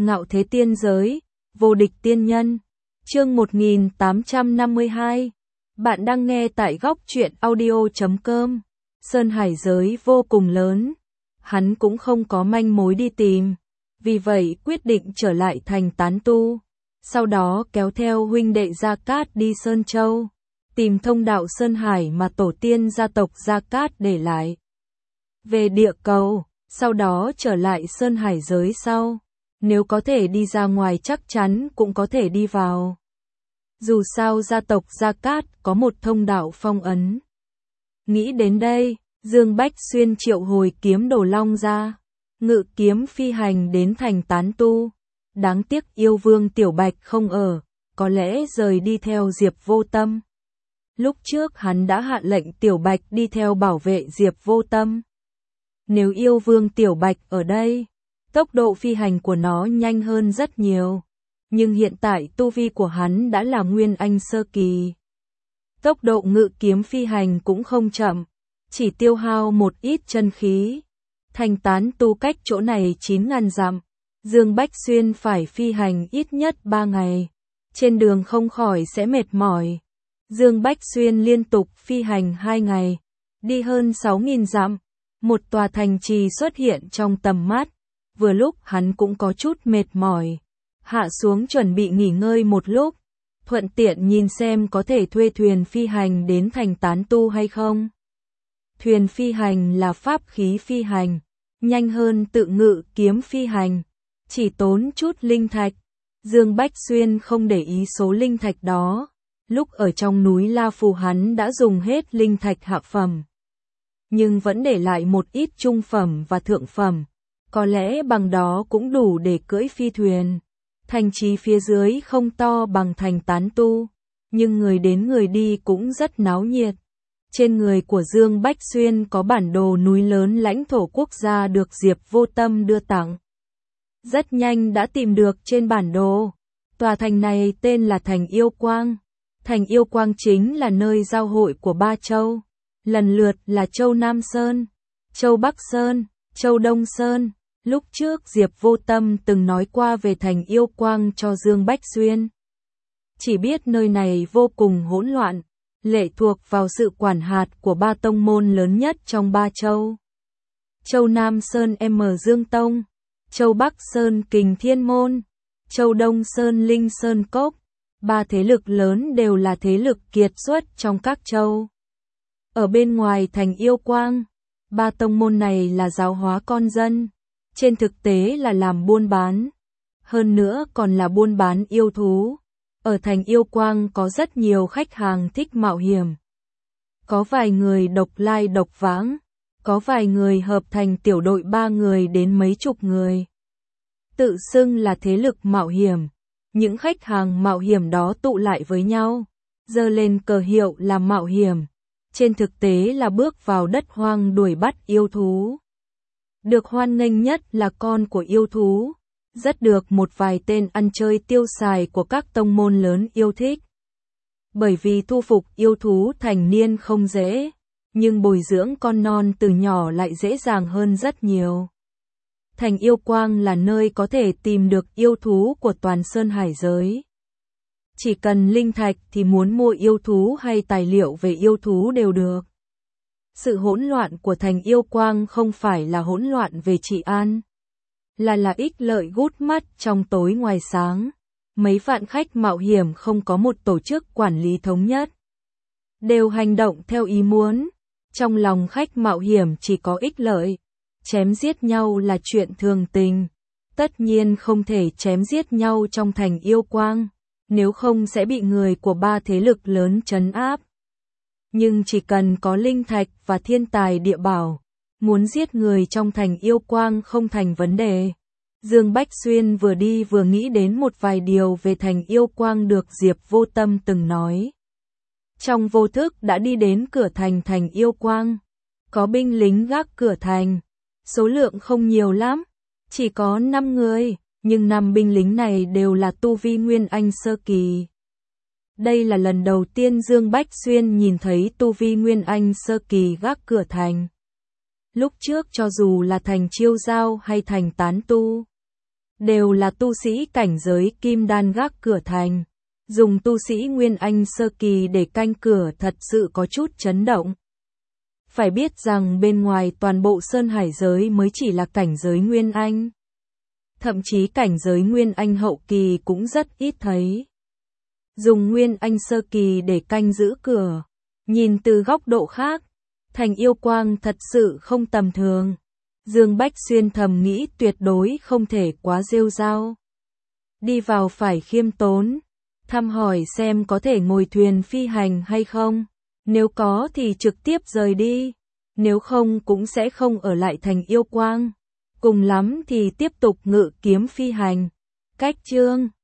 Ngạo thế tiên giới, vô địch tiên nhân. Chương 1852. Bạn đang nghe tại góc truyện audio.com. Sơn hải giới vô cùng lớn, hắn cũng không có manh mối đi tìm, vì vậy quyết định trở lại thành tán tu. Sau đó kéo theo huynh đệ Gia Cát đi Sơn Châu, tìm thông đạo Sơn Hải mà tổ tiên gia tộc Gia Cát để lại. Về địa cầu, sau đó trở lại Sơn Hải giới sau. Nếu có thể đi ra ngoài chắc chắn cũng có thể đi vào. Dù sao gia tộc Gia Cát có một thông đạo phong ấn. Nghĩ đến đây, Dương Bách Xuyên triệu hồi kiếm Đồ Long ra, ngự kiếm phi hành đến thành tán tu. Đáng tiếc yêu vương Tiểu Bạch không ở, có lẽ rời đi theo Diệp Vô Tâm. Lúc trước hắn đã hạ lệnh Tiểu Bạch đi theo bảo vệ Diệp Vô Tâm. Nếu yêu vương Tiểu Bạch ở đây, tốc độ phi hành của nó nhanh hơn rất nhiều. Nhưng hiện tại tu vi của hắn đã là Nguyên Anh sơ kỳ. Tốc độ ngự kiếm phi hành cũng không chậm, chỉ tiêu hao một ít chân khí. Thành tán tu cách chỗ này 9.000 dặm, Dương Bách Xuyên phải phi hành ít nhất 3 ngày. Trên đường không khỏi sẽ mệt mỏi. Dương Bách Xuyên liên tục phi hành 2 ngày, đi hơn 6.000 dặm. Một tòa thành trì xuất hiện trong tầm mắt. Vừa lúc hắn cũng có chút mệt mỏi, hạ xuống chuẩn bị nghỉ ngơi một lúc, thuận tiện nhìn xem có thể thuê thuyền phi hành đến thành tán tu hay không. Thuyền phi hành là pháp khí phi hành, nhanh hơn tự ngự kiếm phi hành, chỉ tốn chút linh thạch. Dương Bách Xuyên không để ý số linh thạch đó, lúc ở trong núi La Phù hắn đã dùng hết linh thạch hạ phẩm, nhưng vẫn để lại một ít trung phẩm và thượng phẩm. Có lẽ bằng đó cũng đủ để cưỡi phi thuyền. Thành trì phía dưới không to bằng thành tán tu, nhưng người đến người đi cũng rất náo nhiệt. Trên người của Dương Bách Xuyên có bản đồ núi lớn lãnh thổ quốc gia được Diệp Vô Tâm đưa tặng. Rất nhanh đã tìm được trên bản đồ. Tòa thành này tên là Thành Yêu Quang. Thành Yêu Quang chính là nơi giao hội của 3 châu, lần lượt là châu Nam Sơn, châu Bắc Sơn, châu Đông Sơn. Lúc trước Diệp Vô Tâm từng nói qua về Thành Yêu Quang cho Dương Bách Xuyên. Chỉ biết nơi này vô cùng hỗn loạn, lệ thuộc vào sự quản hạt của 3 tông môn lớn nhất trong 3 châu. Châu Nam Sơn M Dương Tông, châu Bắc Sơn Kình Thiên Môn, châu Đông Sơn Linh Sơn Cốc. 3 thế lực lớn đều là thế lực kiệt xuất trong các châu. Ở bên ngoài Thành Yêu Quang, 3 tông môn này là giáo hóa con dân. Trên thực tế là làm buôn bán, hơn nữa còn là buôn bán yêu thú. Ở Thành Yêu Quang có rất nhiều khách hàng thích mạo hiểm. Có vài người độc lai độc vãng, có vài người hợp thành tiểu đội 3 người đến mấy chục người. Tự xưng là thế lực mạo hiểm. Những khách hàng mạo hiểm đó tụ lại với nhau, giơ lên cờ hiệu là mạo hiểm. Trên thực tế là bước vào đất hoang đuổi bắt yêu thú. Được hoan nghênh nhất là con của yêu thú, rất được một vài tên ăn chơi tiêu xài của các tông môn lớn yêu thích. Bởi vì thu phục yêu thú thành niên không dễ, nhưng bồi dưỡng con non từ nhỏ lại dễ dàng hơn rất nhiều. Thành Yêu Quang là nơi có thể tìm được yêu thú của toàn Sơn Hải giới. Chỉ cần linh thạch thì muốn mua yêu thú hay tài liệu về yêu thú đều được. Sự hỗn loạn của Thành Yêu Quang không phải là hỗn loạn về trị an, là ích lợi gút mắt trong tối ngoài sáng. Mấy vạn khách mạo hiểm không có một tổ chức quản lý thống nhất, đều hành động theo ý muốn. Trong lòng khách mạo hiểm chỉ có ích lợi, chém giết nhau là chuyện thường tình. Tất nhiên không thể chém giết nhau trong Thành Yêu Quang, nếu không sẽ bị người của 3 thế lực lớn trấn áp. Nhưng chỉ cần có linh thạch và thiên tài địa bảo, muốn giết người trong Thành Yêu Quang không thành vấn đề. Dương Bách Xuyên vừa đi vừa nghĩ đến một vài điều về Thành Yêu Quang được Diệp Vô Tâm từng nói. Trong vô thức đã đi đến cửa thành Thành Yêu Quang. Có binh lính gác cửa thành. Số lượng không nhiều lắm, chỉ có 5 người, nhưng 5 binh lính này đều là tu vi Nguyên Anh sơ kỳ. Đây là lần đầu tiên Dương Bách Xuyên nhìn thấy tu vi Nguyên Anh sơ kỳ gác cửa thành. Lúc trước cho dù là thành chiêu giao hay thành tán tu, đều là tu sĩ cảnh giới kim đan gác cửa thành. Dùng tu sĩ Nguyên Anh sơ kỳ để canh cửa thật sự có chút chấn động. Phải biết rằng bên ngoài toàn bộ Sơn Hải giới mới chỉ là cảnh giới Nguyên Anh. Thậm chí cảnh giới Nguyên Anh hậu kỳ cũng rất ít thấy. Dùng Nguyên Anh sơ kỳ để canh giữ cửa. Nhìn từ góc độ khác, thành yêu quang thật sự không tầm thường. Dương Bách Xuyên thầm nghĩ tuyệt đối không thể quá rêu rao. Đi vào phải khiêm tốn, thăm hỏi xem có thể ngồi thuyền phi hành hay không. Nếu có thì trực tiếp rời đi, nếu không cũng sẽ không ở lại thành yêu quang. Cùng lắm thì tiếp tục ngự kiếm phi hành. Cách chương